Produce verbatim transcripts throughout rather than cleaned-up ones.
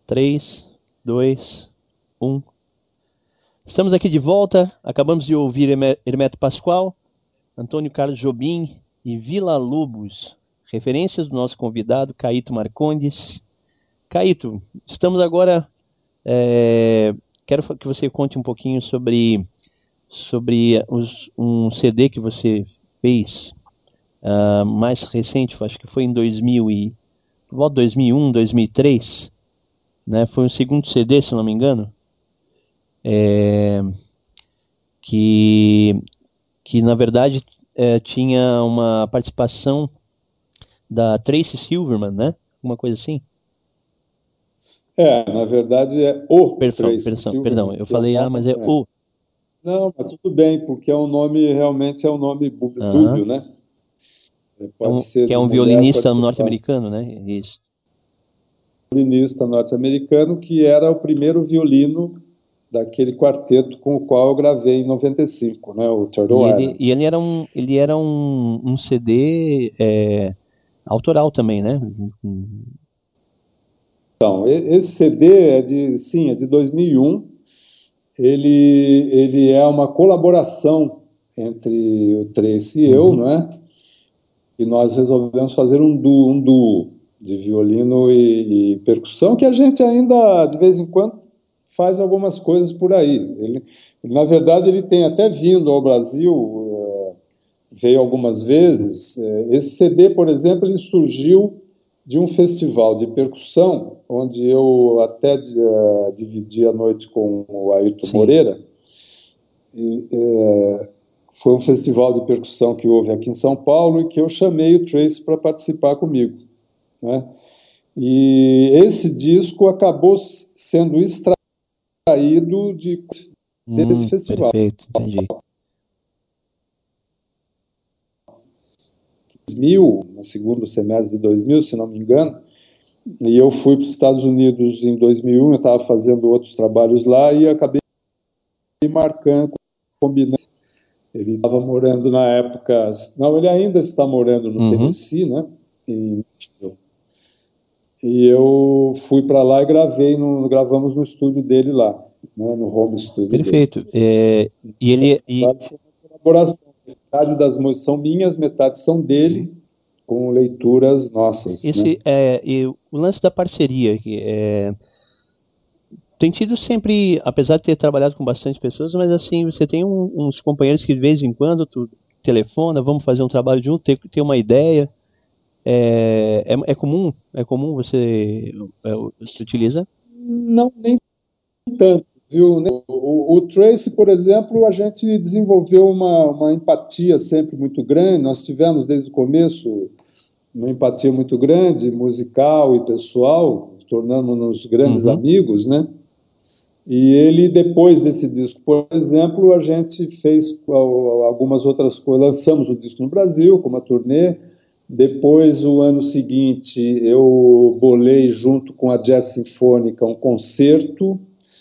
três, dois, um. Estamos aqui de volta. Acabamos de ouvir Hermeto Pascoal, Antônio Carlos Jobim e Villa Lobos. Referências do nosso convidado, Caíto Marcondes. Caíto, estamos agora... É, quero que você conte um pouquinho sobre, sobre os, um C D que você fez uh, mais recente, acho que foi em dois mil e, por volta de dois mil e um, dois mil e três, né? Foi o segundo C D, se não me engano, é, que, que na verdade é, tinha uma participação da Tracy Silverman, né? Alguma coisa assim. É, na verdade é o Perdão, Tracy perdão, perdão, Silverman, eu que é o falei, ah, nome. mas é É. o. Não, mas tudo bem, porque é um nome, realmente é um nome bú- Aham. dúbio, né? É, É Pode um, ser que é de um mulher, violinista pode ser de homem. norte-americano, né? Isso. Violinista norte-americano, que era o primeiro violino daquele quarteto com o qual eu gravei em noventa e cinco, né? O E Turtle ele, Island. e ele era um, ele era um, um C D é, autoral também, né? Então, e- esse C D é de, sim, é de dois mil e um. Ele, ele é uma colaboração entre o Tracy e eu, Uhum. não é? E nós resolvemos fazer um duo, um duo de violino e, e percussão, que a gente ainda, de vez em quando, faz algumas coisas por aí. Ele, ele, na verdade, ele tem até vindo ao Brasil, uh, veio algumas vezes. Esse C D, por exemplo, ele surgiu de um festival de percussão, onde eu até uh, dividi a noite com o Ayrton Sim. Moreira. E, uh, foi um festival de percussão que houve aqui em São Paulo e que eu chamei o Tracy para participar comigo, né? E esse disco acabou sendo extraído de, desse Hum, festival. perfeito, entendi. dois mil, no segundo semestre de dois mil, se não me engano, e eu fui para os Estados Unidos em dois mil e um, eu estava fazendo outros trabalhos lá e acabei marcando, combinando. Ele estava morando na época, não, ele ainda está morando no Uhum. Tennessee, né? Em Nashville. E eu fui para lá e gravei, no, gravamos no estúdio dele lá, né, no home studio dele. Perfeito. É, e ele, e, Foi uma colaboração. Metade das músicas são minhas, metade são uhum. dele, com leituras nossas, né? Esse, é, e o lance da parceria, que é, tem tido sempre, apesar de ter trabalhado com bastante pessoas, mas assim, você tem um- uns companheiros que de vez em quando tu telefona, vamos fazer um trabalho junto, ter, ter uma ideia. É, é, é comum? É comum você, é, você utiliza? Não, nem tanto, viu? O, o Tracy, por exemplo, a gente desenvolveu uma, uma empatia sempre muito grande. Nós tivemos desde o começo uma empatia muito grande, musical e pessoal, tornando-nos grandes Uhum. amigos, né? E ele, depois desse disco, por exemplo, a gente fez algumas outras coisas. Lançamos o disco no Brasil, com uma turnê. Depois, o ano seguinte, eu bolei, junto com a Jazz Sinfônica, um concerto,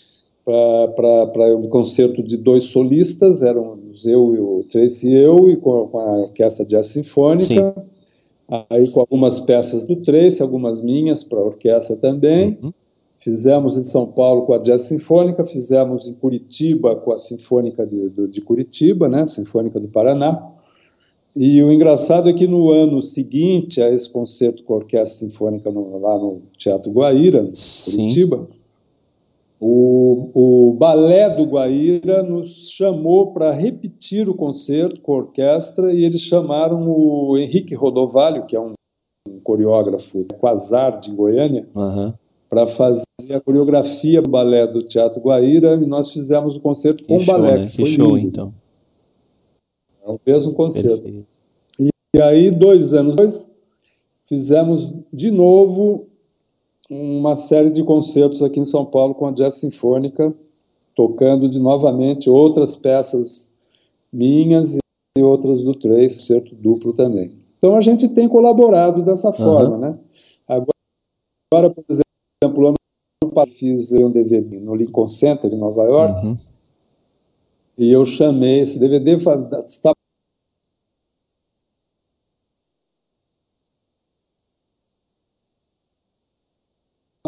para um concerto de dois solistas, éramos eu e o Tracy e eu, e com, com a Orquestra Jazz Sim. Sinfônica. Aí, com algumas peças do Tracy, algumas minhas, para a orquestra também. Uhum. Fizemos em São Paulo com a Jazz Sinfônica, fizemos em Curitiba com a Sinfônica de, de Curitiba, né? Sinfônica do Paraná. E o engraçado é que no ano seguinte a esse concerto com a Orquestra Sinfônica no, lá no Teatro Guaíra, em Sim. Curitiba, o, o Balé do Guaíra nos chamou para repetir o concerto com a orquestra e eles chamaram o Henrique Rodovalho, que é um, um coreógrafo do Quasar de Goiânia, Uhum. para fazer a coreografia do balé do Teatro Guaíra, e nós fizemos o concerto Que com o show, balé, né? que Que foi show, lindo. então. É o mesmo concerto. Perfeito. E aí, dois anos depois, fizemos de novo uma série de concertos aqui em São Paulo com a Jazz Sinfônica, tocando de novamente outras peças minhas e outras do Trace, concerto duplo também. Então a gente tem colaborado dessa Uhum. forma, né? Agora, por exemplo, ano passado fiz um D V D no Lincoln Center, em Nova York, Uhum. e eu chamei esse D V D, está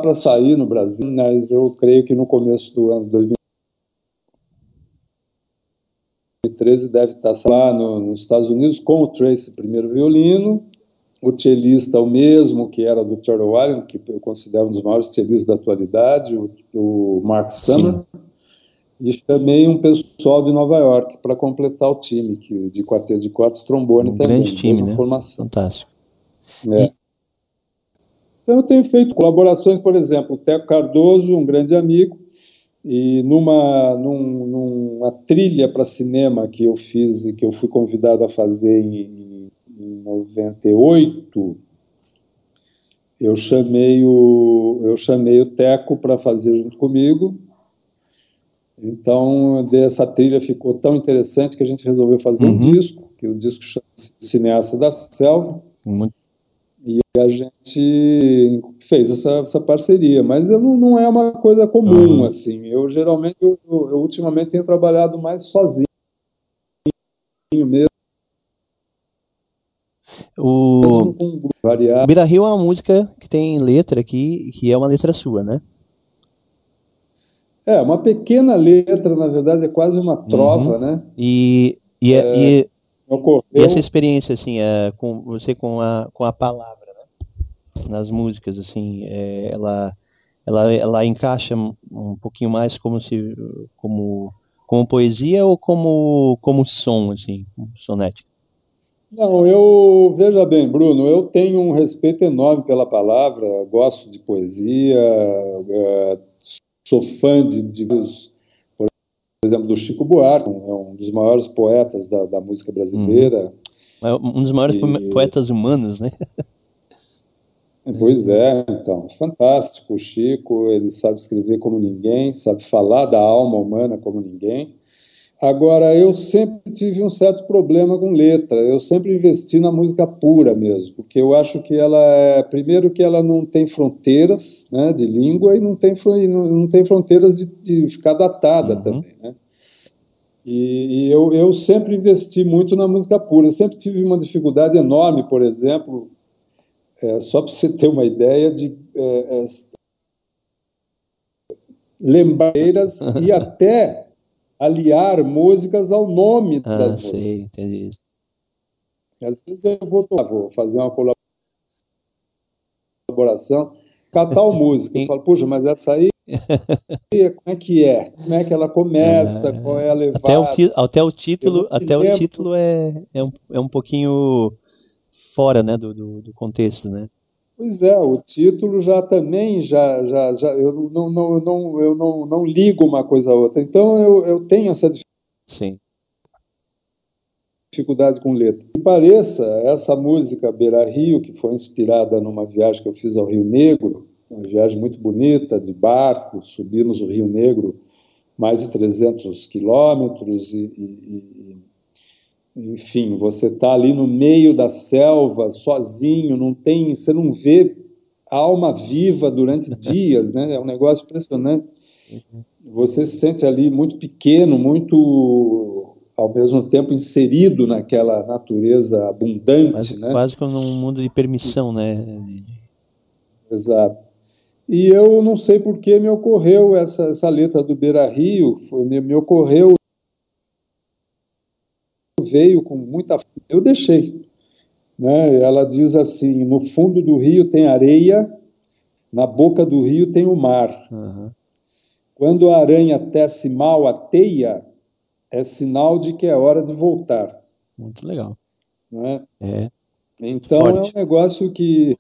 para sair no Brasil, mas eu creio que no começo do ano dois mil e treze deve estar lá no, nos Estados Unidos com o Tracy, primeiro violino, o cellista o mesmo, que era do Turtle Island, que eu considero um dos maiores cellistas da atualidade, o, o Mark Summer, sim. E chamei um pessoal de Nova York para completar o time, que, de quarteto de cordas, trombone um também. Grande time, né? Formação. Fantástico. É. E... Então eu tenho feito colaborações, por exemplo, o Teco Cardoso, um grande amigo, e numa, num, numa trilha para cinema que eu fiz e que eu fui convidado a fazer em, em noventa e oito, eu chamei o, eu chamei o Teco para fazer junto comigo. Então, essa trilha ficou tão interessante que a gente resolveu fazer uhum. um disco, que o disco chama-se Cineasta da Selva, uhum. e a gente fez essa, essa parceria, mas eu não, não é uma coisa comum, uhum. assim, eu geralmente, eu, eu ultimamente tenho trabalhado mais sozinho mesmo. O Beira Rio é uma música que tem letra aqui, que é uma letra sua, né? É, uma pequena letra, na verdade, é quase uma trova, uhum. né? E, e, é, e, ocorreu... e essa experiência, assim, é, com você com a, com a palavra, né? Nas músicas, assim, é, ela, ela, ela encaixa um pouquinho mais como se, como, como poesia ou como, como som, assim, sonético? Não, eu, veja bem, Bruno, eu tenho um respeito enorme pela palavra, gosto de poesia, é, sou fã de, de, por exemplo, do Chico Buarque, é um dos maiores poetas da, da música brasileira. Uhum. Um dos maiores e... poetas humanos, né? Pois é, então, fantástico. O Chico, ele sabe escrever como ninguém, sabe falar da alma humana como ninguém. Agora, eu sempre tive um certo problema com letra, eu sempre investi na música pura mesmo, porque eu acho que ela é, primeiro que ela não tem fronteiras, né, de língua e não tem, não, não tem fronteiras de, de ficar datada uhum. também, né? E, e eu, eu sempre investi muito na música pura, eu sempre tive uma dificuldade enorme, por exemplo, é, só para você ter uma ideia de é, é, lembreiras e até aliar músicas ao nome ah, das sei, músicas. Entendi. Às vezes eu vou, vou fazer uma colaboração, catal música, eu falo, puxa, mas essa aí, como é que é? Como é que ela começa? Ah, qual é a levada? Até o, ti, até o título, até o título é, é, um, é um pouquinho fora, né, do, do, do contexto, né? Pois é, o título já também, já, já, já eu, não, não, eu, não, eu não, não ligo uma coisa a outra. Então eu, eu tenho essa Sim. dificuldade com letra. Que pareça, essa música Beira Rio, que foi inspirada numa viagem que eu fiz ao Rio Negro, uma viagem muito bonita, de barco, subimos o Rio Negro mais de trezentos quilômetros e, e, e enfim, você está ali no meio da selva, sozinho, não tem, você não vê alma viva durante dias, né? É um negócio impressionante. Uhum. Você se sente ali muito pequeno, muito, ao mesmo tempo, inserido naquela natureza abundante, quase, né? Quase como num mundo de permissão, né? Exato. E eu não sei por que me ocorreu essa, essa letra do Beira Rio, me, me ocorreu, veio com muita... Eu deixei. Né? Ela diz assim, no fundo do rio tem areia, na boca do rio tem o mar. Uhum. Quando a aranha tece mal a teia, é sinal de que é hora de voltar. Muito legal. Não é? É. Então Forte. é um negócio que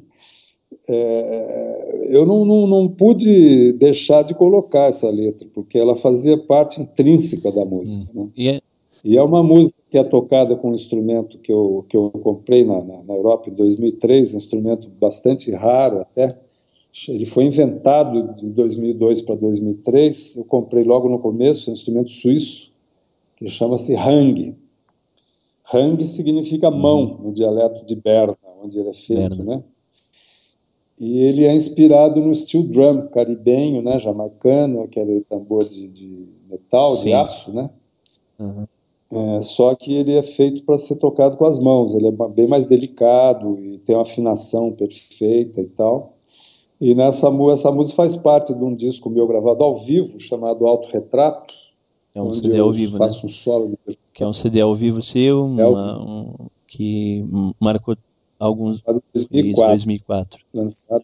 é, eu não, não, não pude deixar de colocar essa letra, porque ela fazia parte intrínseca da música. Hum. Né? E, é... e é uma música que é tocada com um instrumento que eu, que eu comprei na, na, na Europa em dois mil e três, um instrumento bastante raro até. Ele foi inventado de dois mil e dois para dois mil e três, eu comprei logo no começo, um instrumento suíço, que chama-se hang. Hang significa mão, no dialeto de Berna, onde ele é feito, né? E ele é inspirado no steel drum caribenho, né, jamaicano, aquele tambor de, de metal, Sim. de aço, né? Uhum. É, só que ele é feito para ser tocado com as mãos, ele é bem mais delicado e tem uma afinação perfeita e tal. E nessa mu- essa música faz parte de um disco meu gravado ao vivo, chamado Autorretrato, É um onde C D ao eu vivo, né? faço um solo de Que é percussão. um C D ao vivo seu, É o uma- um- que marcou alguns. de Isso, dois mil e quatro, dois mil e quatro. lançado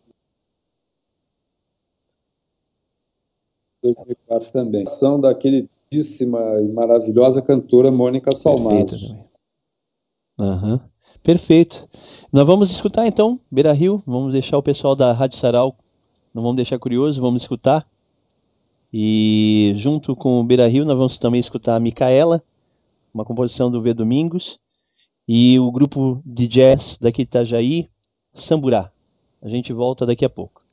em dois mil e quatro também. São da queridíssima e maravilhosa cantora Mônica Perfeito Salmazo. também. Aham. Perfeito. Nós vamos escutar então Beira Rio. Vamos deixar o pessoal da Rádio Sarau, não vamos deixar curioso, vamos escutar. E junto com o Beira Rio, nós vamos também escutar a Micaela, uma composição do V. Domingos, e o grupo de jazz daqui de Itajaí, Samburá. A gente volta daqui a pouco.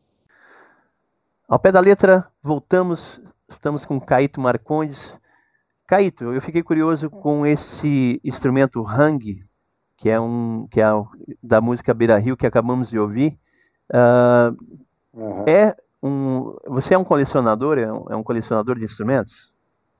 Ao pé da letra, voltamos, estamos com Caíto Marcondes. Caíto, eu fiquei curioso com esse instrumento hang, que é um que é da música Beira Rio que acabamos de ouvir. Uh, Uhum. é um, você é um colecionador? É um, é um colecionador de instrumentos?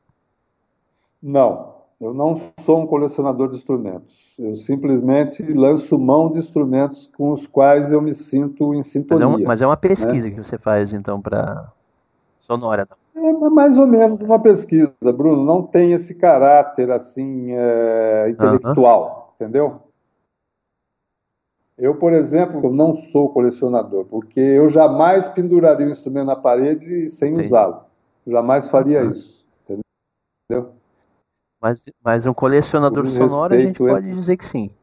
Não, eu não sou um colecionador de instrumentos. Eu simplesmente lanço mão de instrumentos com os quais eu me sinto em Mas é, um, sintonia. mas é uma pesquisa, né? que você faz então para sonora. É mais ou menos uma pesquisa, Bruno. Não tem esse caráter assim é, Aham. intelectual, entendeu? Eu, por exemplo, eu não sou colecionador, porque eu jamais penduraria um instrumento na parede sem Entendi. usá-lo. Jamais faria Aham. isso, entendeu? Mas, mas um O colecionador sonoro a gente desrespeito pode entre... dizer que sim.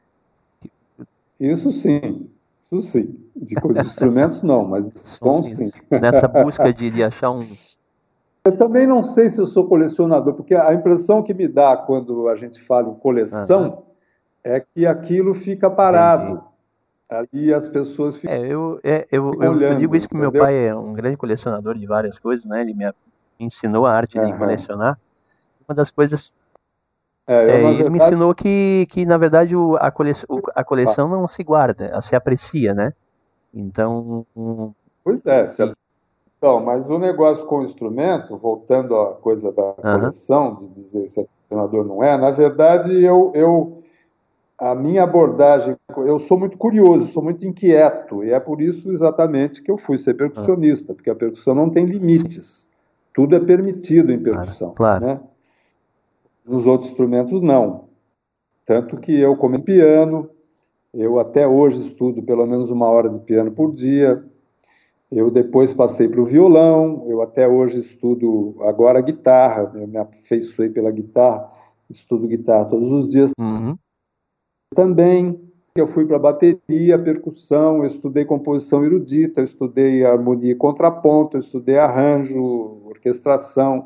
Isso sim, isso sim. De, de instrumentos não, mas de Som, som sim. sim. Nessa busca de, de achar um. Eu também não sei se eu sou colecionador, porque a impressão que me dá quando a gente fala em Aham. coleção é que aquilo fica Entendi. parado. Ali as pessoas ficam É, eu, é, eu, eu, eu digo olhando, isso que meu entendeu? pai é um grande colecionador de várias coisas, né? Ele me ensinou a arte de Aham. colecionar. Uma das coisas. É, eu, É, na ele me verdade, ensinou que, que na verdade, o, a, cole, o- a coleção não se guarda, ela se aprecia, né? Então. um, pois é, se e- então, mas o negócio com o instrumento, voltando à coisa da Aham. coleção, de dizer se é colecionador ou não é, na verdade, eu, eu, a minha abordagem, eu sou muito curioso, sou muito inquieto, e é por isso exatamente que eu fui ser Ah, percussionista, porque a percussão não tem sim, limites, tudo é permitido em claro, percussão, claro. né? Nos outros instrumentos, não. Tanto que eu, como piano, eu até hoje estudo pelo menos uma hora de piano por dia. Eu depois passei para o violão, eu até hoje estudo agora guitarra, eu me afeiçoei pela guitarra, estudo guitarra todos os dias Uhum. também. Eu fui para bateria, percussão, eu estudei composição erudita, eu estudei harmonia e contraponto, eu estudei arranjo, orquestração,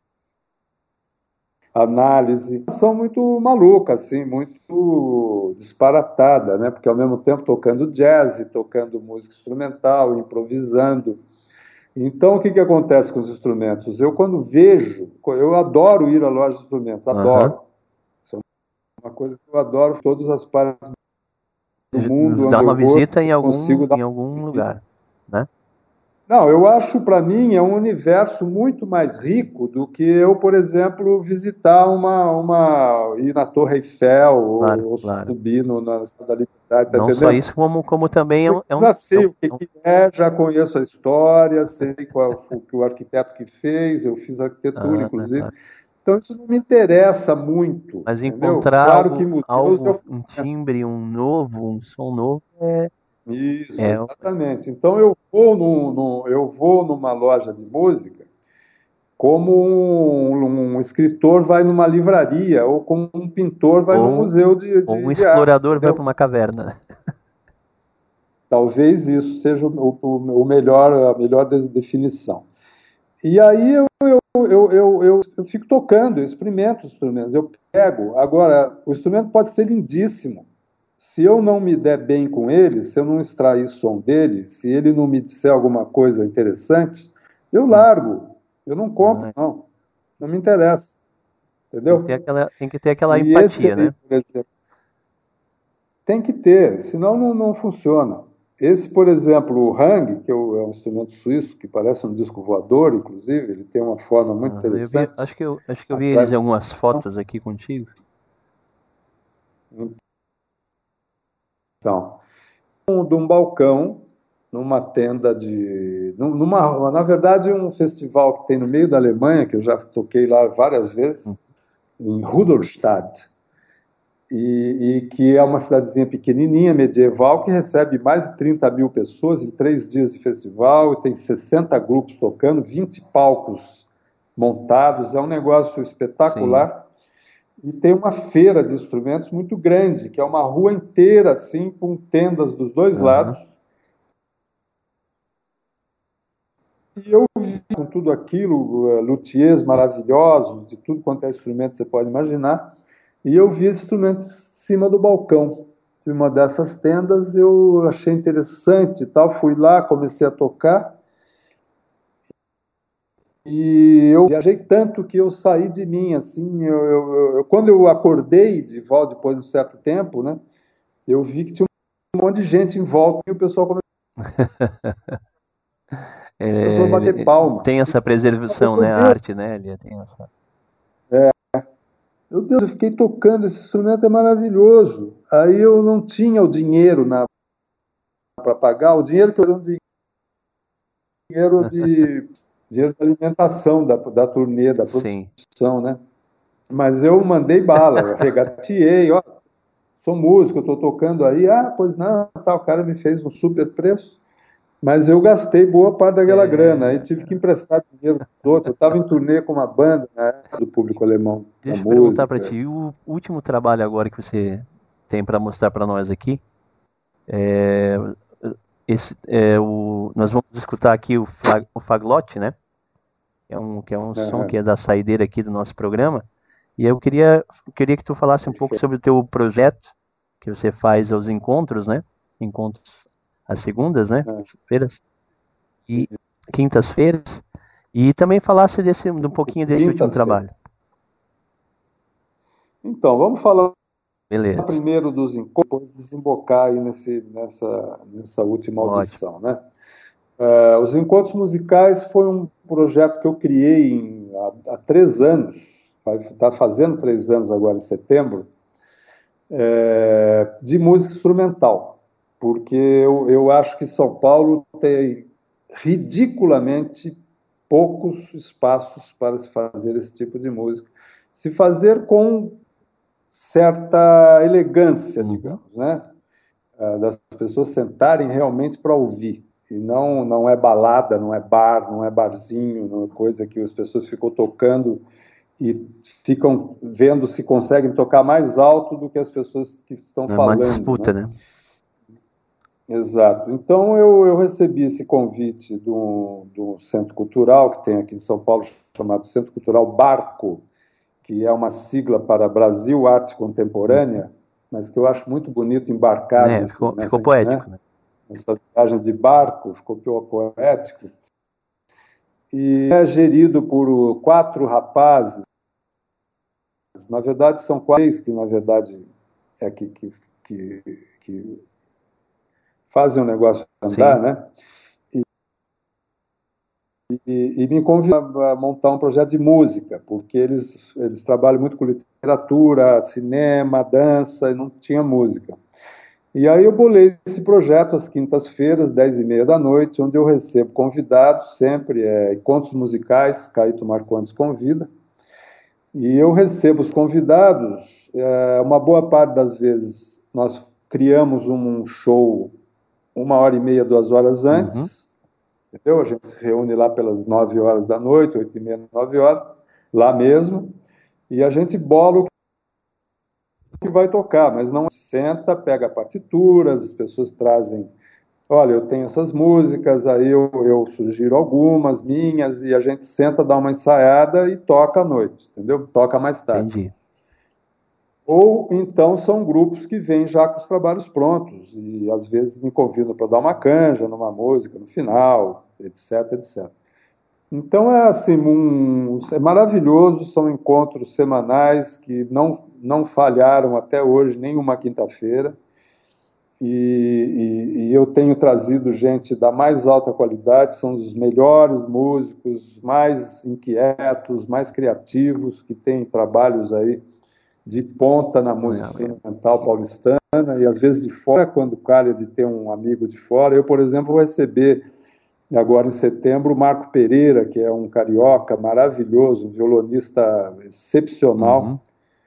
análise. São muito maluca, assim, muito disparatada, né? Porque ao mesmo tempo tocando jazz, tocando música instrumental, improvisando. Então, o que, que acontece com os instrumentos? Eu, quando vejo, eu adoro ir à loja de instrumentos, Aham. adoro. Isso é uma coisa que eu adoro, todas as partes do mundo Dá onde eu uma vou, visita em eu algum, consigo dar em uma algum visita. lugar, né? Não, eu acho, para mim, é um universo muito mais rico do que eu, por exemplo, visitar uma, uma ir na Torre Eiffel Claro, ou, ou claro. subir no, na Estátua da Liberdade, tá Não só entendendo? isso, como, como também é Eu um, é um, já é sei um- o que é um- que é, já conheço a história, sei qual o que o arquiteto que fez, eu fiz arquitetura, ah, inclusive. ah. Então isso não me interessa muito, Mas entendeu? encontrar Claro que algo, museus algo, eu um timbre, um novo, um som novo é, isso, é exatamente. Então eu vou no, no- eu vou numa loja de música como um, um escritor vai numa livraria ou como um pintor vai num ou, museu de, ou um de, de arte, explorador vai para entendeu? uma caverna. Talvez isso seja o, o, o melhor, a melhor de- definição. E aí eu, eu, eu, eu, eu fico tocando, eu experimento os instrumentos, eu pego. Agora, o instrumento pode ser lindíssimo. Se eu não me der bem com ele, se eu não extrair som dele, se ele não me disser alguma coisa interessante, eu Hum. largo. Eu não compro, Ah, não. Não me interessa. tem que ter Entendeu? aquela, tem que ter aquela E esse empatia, aí, né? por exemplo, tem que ter, senão não, não funciona. Esse, por exemplo, o Hang, que é um é um instrumento suíço que parece um disco voador, inclusive, ele tem uma forma muito Ah, eu vi, interessante. acho que eu, acho que eu vi eles Atrás, em algumas fotos aqui contigo. então, de um balcão. numa tenda de... Numa, na verdade, um festival que tem no meio da Alemanha, que eu já toquei lá várias vezes, em Rudolstadt, e, e que é uma cidadezinha pequenininha, medieval, que recebe mais de trinta mil pessoas em três dias de festival, e tem sessenta grupos tocando, vinte palcos montados, é um negócio espetacular. Sim. E tem uma feira de instrumentos muito grande, que é uma rua inteira, assim, com tendas dos dois uhum. lados. E eu vi com tudo aquilo, luthiers maravilhosos, de tudo quanto é instrumento você pode imaginar, e eu vi esse instrumento em cima do balcão de uma dessas tendas, eu achei interessante e tal, fui lá, comecei a tocar, e eu viajei tanto que eu saí de mim, assim, eu, eu, eu, quando eu acordei de volta, depois de um certo tempo, né, eu vi que tinha um monte de gente em volta, e o pessoal começou... É, bater palma. Tem essa preservação, né? A arte, né, Elia? Tem essa... É. Meu Deus, eu fiquei tocando, esse instrumento é maravilhoso. Aí eu não tinha o dinheiro para pagar, o dinheiro que eu era um dinheiro de, dinheiro de alimentação da, da turnê, da produção, Sim. né? Mas eu mandei bala, eu regateei, ó, sou músico, eu estou tocando aí, ah, pois não, tá, o cara me fez um super preço. Mas eu gastei boa parte daquela é... grana, aí tive que emprestar dinheiro dos outros. Eu estava em turnê com uma banda, né, do público alemão. Deixa eu perguntar para ti, o último trabalho agora que você tem para mostrar para nós aqui, é, esse, é o, nós vamos escutar aqui o, flag, o Faglote, né? Que é um, que é um é. som que é da saideira aqui do nosso programa. E eu queria, queria que tu falasse um pouco sobre o teu projeto, que você faz aos encontros, né? Encontros às segundas, né? É. Feiras. E quintas-feiras. E também falasse desse, um pouquinho desse último trabalho. Então, vamos falar Beleza. primeiro dos encontros, depois desembocar aí nesse, nessa, nessa última audição, Ótimo. né? Uh, os encontros musicais foi um projeto que eu criei em, há, há três anos, está fazendo três anos agora em setembro, é, de música instrumental, porque eu, eu acho que São Paulo tem ridiculamente poucos espaços para se fazer esse tipo de música. Se fazer com certa elegância, uhum. digamos, né? Das pessoas sentarem realmente para ouvir. E não, não é balada, não é bar, não é barzinho, não é coisa que as pessoas ficam tocando e ficam vendo se conseguem tocar mais alto do que as pessoas que estão não falando. É uma disputa, né? né? Exato. Então, eu, eu recebi esse convite do, do Centro Cultural, que tem aqui em São Paulo, chamado Centro Cultural Barco, que é uma sigla para Brasil Arte Contemporânea, mas que eu acho muito bonito embarcar é, nesse, ficou, nessa, ficou poético, né? né? Essa viagem de barco, ficou poético. E é gerido por quatro rapazes, na verdade são quatro que, na verdade, é que, que, que, que fazem o negócio andar, Sim. né? E, e me convidaram a montar um projeto de música, porque eles, eles trabalham muito com literatura, cinema, dança, e não tinha música. E aí eu bolei esse projeto às quintas-feiras, dez e meia da noite, onde eu recebo convidados, sempre, é, encontros musicais, Caíto Marcondes convida, e eu recebo os convidados, é, uma boa parte das vezes nós criamos um show uma hora e meia, duas horas antes, uhum. entendeu? A gente se reúne lá pelas nove horas da noite, oito e meia, nove horas, lá mesmo, e a gente bola o que vai tocar, mas não senta, pega partituras, as pessoas trazem, olha, eu tenho essas músicas, aí eu, eu sugiro algumas minhas, e a gente senta, dá uma ensaiada e toca à noite, entendeu? Toca mais tarde. Entendi. Ou então são grupos que vêm já com os trabalhos prontos, e às vezes me convidam para dar uma canja numa música no final, etc, etcétera. Então é assim, um, é maravilhoso, são encontros semanais que não, não falharam até hoje, nenhuma quinta-feira, e, e, e eu tenho trazido gente da mais alta qualidade, são os melhores músicos, mais inquietos, mais criativos, que têm trabalhos aí de ponta na música instrumental paulistana. e às vezes de fora, quando calha de ter um amigo de fora. Eu, por exemplo, vou receber agora em setembro o Marco Pereira, que é um carioca maravilhoso, um violonista excepcional, Uhum.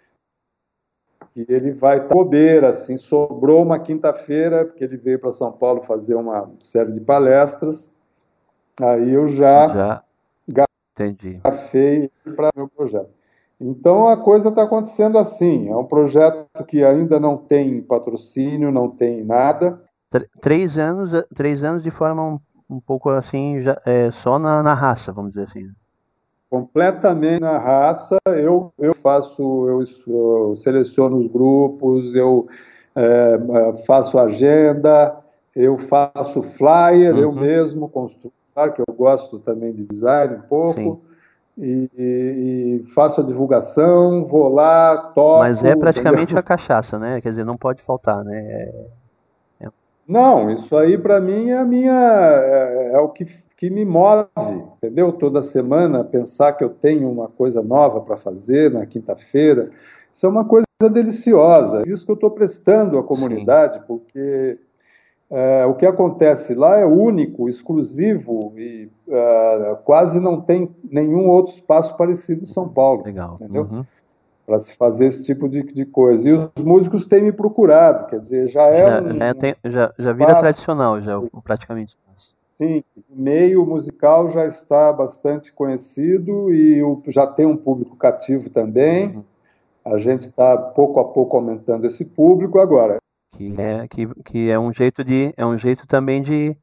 e ele vai estar bobeira, assim, sobrou uma quinta-feira, porque ele veio para São Paulo fazer uma série de palestras, aí eu já, Já entendi. garfei para o meu projeto. Então a coisa está acontecendo assim, é um projeto que ainda não tem patrocínio, não tem nada. Tr- Três anos, três anos de forma um, um pouco assim, já, é, só na, na raça, vamos dizer assim. Completamente na raça. Eu, eu faço, eu, eu seleciono os grupos, eu é, faço agenda, eu faço flyer, eu Uhum. mesmo construo, claro que eu gosto também de design um Sim. pouco, e, e, e faço a divulgação, vou lá, Mas é toco, praticamente a entendeu? cachaça, né? Quer dizer, não pode faltar, né? É- é- Não, isso aí para mim é a minha é, é o que, que me move, entendeu? Toda semana pensar que eu tenho uma coisa nova para fazer na quinta-feira, isso é uma coisa deliciosa. É isso que eu estou prestando à sim, comunidade, porque é, o que acontece lá é único, exclusivo e é, quase não tem nenhum outro espaço parecido em São Paulo, legal. entendeu? Uhum. Para se fazer esse tipo de, de coisa. E os músicos têm me procurado, quer dizer, já é Já, já, é um tem- já, já vira espaço. tradicional, já, o- praticamente. Sim, o meio musical já está bastante conhecido e o- já tem um público cativo também. Uhum. A gente está pouco a pouco aumentando esse público agora. Que é, que, que é um jeito de, é um jeito também de,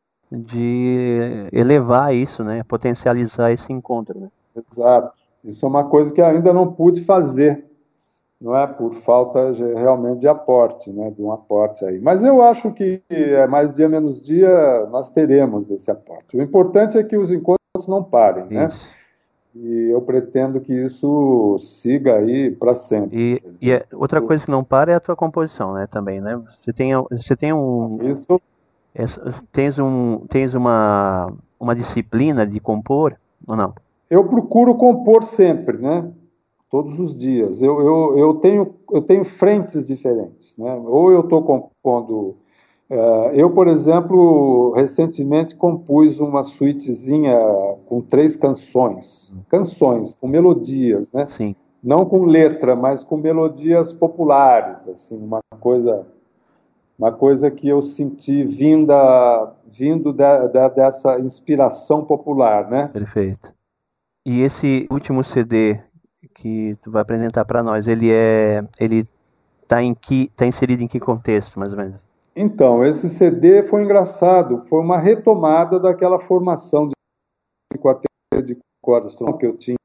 de elevar isso, né? Potencializar esse encontro, né? Exato. Isso é uma coisa que ainda não pude fazer, não é por falta de- realmente de aporte, né, de um aporte aí. Mas eu acho que é mais dia menos dia nós teremos esse aporte. O importante é que os encontros não parem, né? Isso. E eu pretendo que isso siga aí para sempre. E, Quer e dizer, é- outra coisa que não para é a tua composição, né? Também, né? Você tem, você tem um, isso essa- tens um, tens uma, uma disciplina de compor ou não? eu procuro compor sempre, né? Todos os dias. Eu, eu, eu, tenho, eu tenho frentes diferentes, né? Ou eu estou compondo. eh, eu, por exemplo, recentemente compus uma suítezinha com três canções. Canções, com melodias, né? Sim, Não com letra, mas com melodias populares, assim, uma coisa, uma coisa que eu senti vinda, vindo da, da, dessa inspiração popular, né? perfeito. E esse último C D que tu vai apresentar para nós, ele é, ele tá em que, tá inserido em que contexto, mais ou menos? Então, esse C D foi engraçado, foi uma retomada daquela formação de quarteto de cordas que eu tinha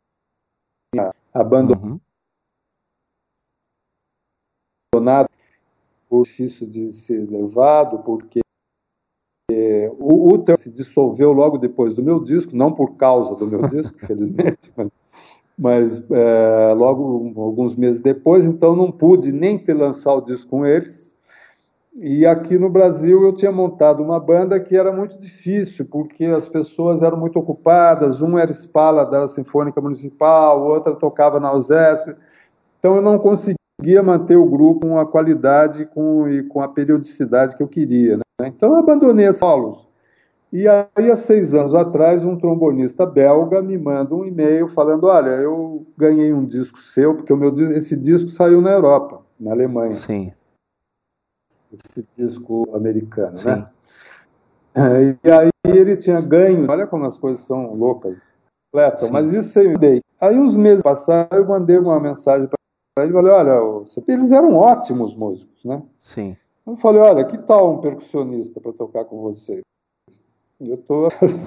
abandonado Uhum. por difícil de ser levado, porque o, o se dissolveu logo depois do meu disco, não por causa do meu disco, felizmente, mas, mas é, logo alguns meses depois, então não pude nem ter lançado o disco com eles. E aqui no Brasil eu tinha montado uma banda que era muito difícil, porque as pessoas eram muito ocupadas, um era espala da Sinfônica Municipal, outra tocava na USESP, então eu não conseguia manter o grupo com a qualidade com, e com a periodicidade que eu queria, né? Então eu abandonei as solos. E aí, há seis anos atrás, um trombonista belga me manda um e-mail falando: olha, eu ganhei um disco seu, porque o meu, esse disco saiu na Europa, na Alemanha, Sim, esse disco americano, né? sim. E aí ele tinha ganho, olha como as coisas são loucas, completam, Sim, mas isso eu dei. Aí uns meses passaram, eu mandei uma mensagem para ele, falei, olha, eles eram ótimos músicos, né? sim. Eu falei, olha, que tal um percussionista para tocar com você? Eu tô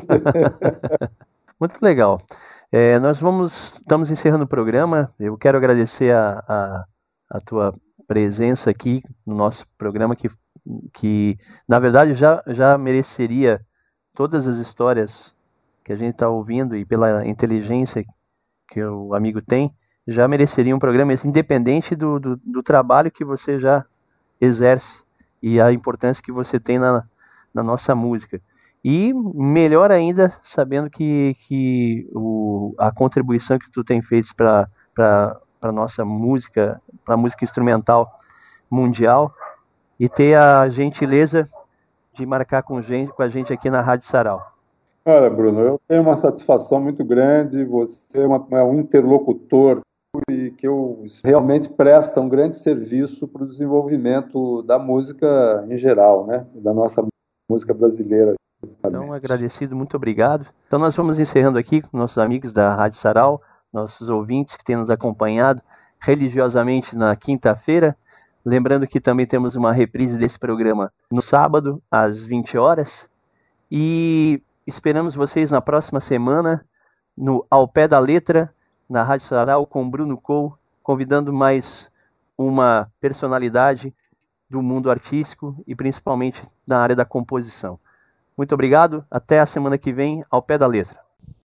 Muito legal. É, nós vamos, estamos encerrando o programa. Eu quero agradecer a, a, a tua presença aqui no nosso programa, que, que na verdade já, já mereceria todas as histórias que a gente está ouvindo e pela inteligência que o amigo tem, já mereceria um programa esse, independente do, do, do trabalho que você já exerce e a importância que você tem na, na nossa música. E melhor ainda, sabendo que, que o, a contribuição que tu tem feito para a nossa música, para a música instrumental mundial e ter a gentileza de marcar com, gente, com a gente aqui na Rádio Sarau. Olha, Bruno, eu tenho uma satisfação muito grande, você é, uma, é um interlocutor e que eu, realmente presta um grande serviço para o desenvolvimento da música em geral, né? Da nossa música brasileira. Então, agradecido, muito obrigado. Então, nós vamos encerrando aqui com nossos amigos da Rádio Sarau, nossos ouvintes que têm nos acompanhado religiosamente na quinta-feira. Lembrando que também temos uma reprise desse programa no sábado, às vinte horas. E esperamos vocês na próxima semana, no Ao Pé da Letra, na Rádio Sarau, com Bruno Cole, convidando mais uma personalidade do mundo artístico e principalmente na área da composição. Muito obrigado, até a semana que vem, Ao Pé da Letra.